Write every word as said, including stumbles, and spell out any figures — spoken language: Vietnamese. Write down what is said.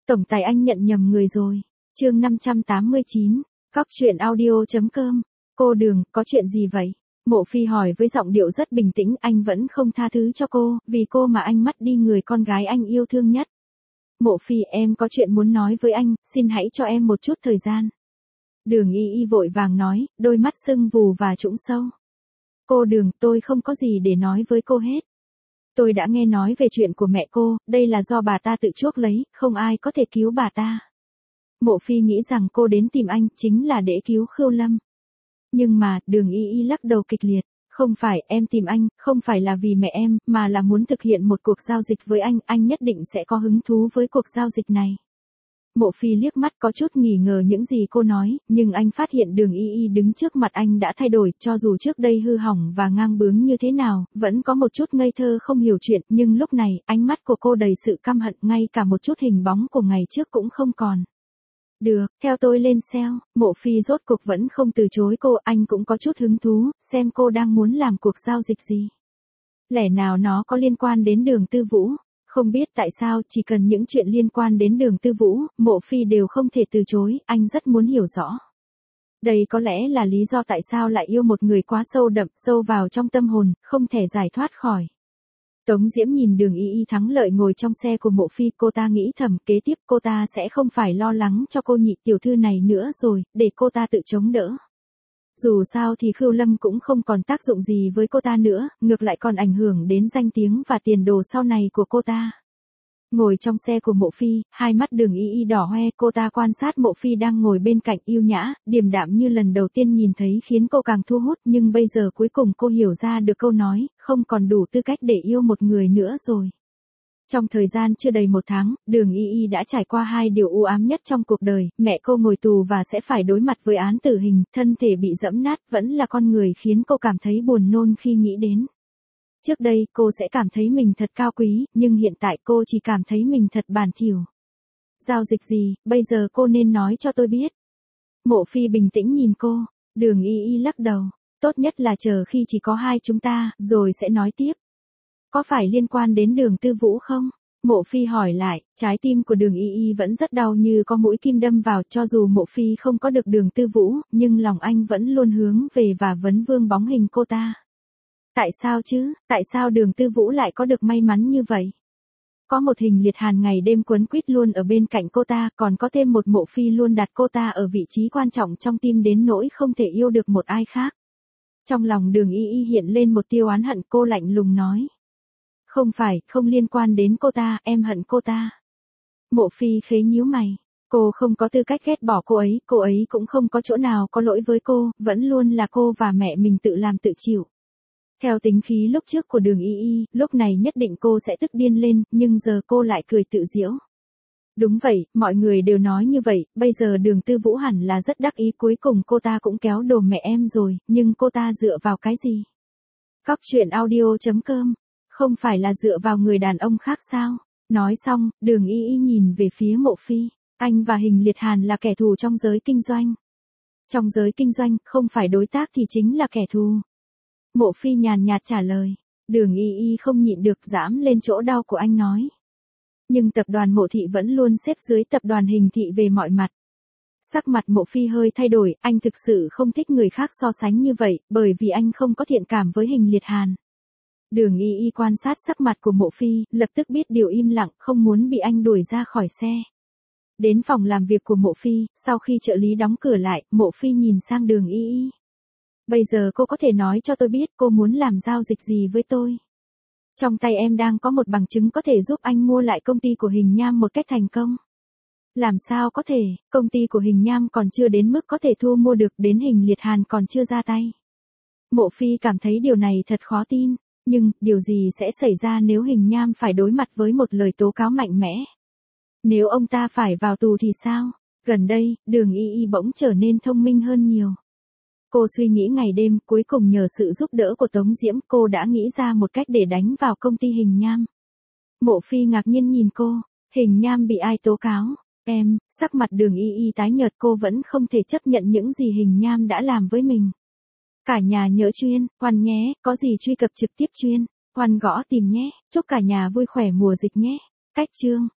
Tổng tài anh nhận nhầm người rồi. Chương năm trăm tám mươi chín. Cóc truyện audio chấm com. Cô Đường, có chuyện gì vậy? Mộ Phi hỏi với giọng điệu rất bình tĩnh, anh vẫn không tha thứ cho cô, vì cô mà anh mất đi người con gái anh yêu thương nhất. Mộ Phi, em có chuyện muốn nói với anh, xin hãy cho em một chút thời gian. Đường Y Y vội vàng nói, đôi mắt sưng vù và trũng sâu. Cô Đường, tôi không có gì để nói với cô hết. Tôi đã nghe nói về chuyện của mẹ cô, đây là do bà ta tự chuốc lấy, không ai có thể cứu bà ta. Mộ Phi nghĩ rằng cô đến tìm anh chính là để cứu Khưu Lâm. Nhưng mà, Đường Y Y lắc đầu kịch liệt, không phải, em tìm anh, không phải là vì mẹ em, mà là muốn thực hiện một cuộc giao dịch với anh, anh nhất định sẽ có hứng thú với cuộc giao dịch này. Mộ Phi liếc mắt có chút nghi ngờ những gì cô nói, nhưng anh phát hiện Đường Y Y đứng trước mặt anh đã thay đổi, cho dù trước đây hư hỏng và ngang bướng như thế nào, vẫn có một chút ngây thơ không hiểu chuyện, nhưng lúc này, ánh mắt của cô đầy sự căm hận, ngay cả một chút hình bóng của ngày trước cũng không còn. Được, theo tôi lên xeo. Mộ Phi rốt cuộc vẫn không từ chối cô, anh cũng có chút hứng thú, xem cô đang muốn làm cuộc giao dịch gì. Lẽ nào nó có liên quan đến Đường Tư Vũ? Không biết tại sao, chỉ cần những chuyện liên quan đến Đường Tư Vũ, Mộ Phi đều không thể từ chối, anh rất muốn hiểu rõ. Đây có lẽ là lý do tại sao lại yêu một người quá sâu đậm, sâu vào trong tâm hồn, không thể giải thoát khỏi. Tống Diễm nhìn Đường Y Y thắng lợi ngồi trong xe của Mộ Phi, cô ta nghĩ thầm, kế tiếp cô ta sẽ không phải lo lắng cho cô nhị tiểu thư này nữa rồi, để cô ta tự chống đỡ. Dù sao thì Khưu Lâm cũng không còn tác dụng gì với cô ta nữa, ngược lại còn ảnh hưởng đến danh tiếng và tiền đồ sau này của cô ta. Ngồi trong xe của Mộ Phi, hai mắt Đường Y Y đỏ hoe, cô ta quan sát Mộ Phi đang ngồi bên cạnh yêu nhã, điềm đạm như lần đầu tiên nhìn thấy khiến cô càng thu hút, nhưng bây giờ cuối cùng cô hiểu ra được câu nói, không còn đủ tư cách để yêu một người nữa rồi. Trong thời gian chưa đầy một tháng, Đường Y Y đã trải qua hai điều u ám nhất trong cuộc đời, mẹ cô ngồi tù và sẽ phải đối mặt với án tử hình, thân thể bị giẫm nát, vẫn là con người khiến cô cảm thấy buồn nôn khi nghĩ đến. Trước đây, cô sẽ cảm thấy mình thật cao quý, nhưng hiện tại cô chỉ cảm thấy mình thật bẩn thỉu. Giao dịch gì, bây giờ cô nên nói cho tôi biết. Mộ Phi bình tĩnh nhìn cô, Đường Y Y lắc đầu, tốt nhất là chờ khi chỉ có hai chúng ta, rồi sẽ nói tiếp. Có phải liên quan đến Đường Tư Vũ không? Mộ Phi hỏi lại, trái tim của Đường Y Y vẫn rất đau như có mũi kim đâm vào, cho dù Mộ Phi không có được Đường Tư Vũ, nhưng lòng anh vẫn luôn hướng về và vấn vương bóng hình cô ta. Tại sao chứ, tại sao Đường Tư Vũ lại có được may mắn như vậy? Có một Hình Liệt Hàn ngày đêm quấn quýt luôn ở bên cạnh cô ta, còn có thêm một Mộ Phi luôn đặt cô ta ở vị trí quan trọng trong tim đến nỗi không thể yêu được một ai khác. Trong lòng Đường Y Y hiện lên một tia oán hận, cô lạnh lùng nói. Không phải, không liên quan đến cô ta, em hận cô ta. Mộ Phi khế nhíu mày. Cô không có tư cách ghét bỏ cô ấy, cô ấy cũng không có chỗ nào có lỗi với cô, vẫn luôn là cô và mẹ mình tự làm tự chịu. Theo tính khí lúc trước của Đường Y Y, lúc này nhất định cô sẽ tức điên lên, nhưng giờ cô lại cười tự giễu. Đúng vậy, mọi người đều nói như vậy, bây giờ Đường Tư Vũ hẳn là rất đắc ý, cuối cùng cô ta cũng kéo đồ mẹ em rồi, nhưng cô ta dựa vào cái gì? Cóc truyện audio chấm com. Không phải là dựa vào người đàn ông khác sao? Nói xong, Đường Y Y nhìn về phía Mộ Phi, anh và Hình Liệt Hàn là kẻ thù trong giới kinh doanh. Trong giới kinh doanh, không phải đối tác thì chính là kẻ thù. Mộ Phi nhàn nhạt trả lời, Đường Y Y không nhịn được giãm lên chỗ đau của anh nói. Nhưng tập đoàn Mộ Thị vẫn luôn xếp dưới tập đoàn Hình Thị về mọi mặt. Sắc mặt Mộ Phi hơi thay đổi, anh thực sự không thích người khác so sánh như vậy, bởi vì anh không có thiện cảm với Hình Liệt Hàn. Đường Y Y quan sát sắc mặt của Mộ Phi, lập tức biết điều, im lặng, không muốn bị anh đuổi ra khỏi xe. Đến phòng làm việc của Mộ Phi, sau khi trợ lý đóng cửa lại, Mộ Phi nhìn sang Đường Y Y. Bây giờ cô có thể nói cho tôi biết cô muốn làm giao dịch gì với tôi. Trong tay em đang có một bằng chứng có thể giúp anh mua lại công ty của Hình Nham một cách thành công. Làm sao có thể, công ty của Hình Nham còn chưa đến mức có thể thu mua được, đến Hình Liệt Hàn còn chưa ra tay. Mộ Phi cảm thấy điều này thật khó tin. Nhưng, điều gì sẽ xảy ra nếu Hình Nham phải đối mặt với một lời tố cáo mạnh mẽ? Nếu ông ta phải vào tù thì sao? Gần đây, Đường Y Y bỗng trở nên thông minh hơn nhiều. Cô suy nghĩ ngày đêm, cuối cùng nhờ sự giúp đỡ của Tống Diễm, cô đã nghĩ ra một cách để đánh vào công ty Hình Nham. Mộ Phi ngạc nhiên nhìn cô, Hình Nham bị ai tố cáo? Em, sắc mặt Đường Y Y tái nhợt, cô vẫn không thể chấp nhận những gì Hình Nham đã làm với mình. Cả nhà nhớ chuyên, khoan nhé, có gì truy cập trực tiếp chuyên, khoan gõ tìm nhé, chúc cả nhà vui khỏe mùa dịch nhé. Cách chương.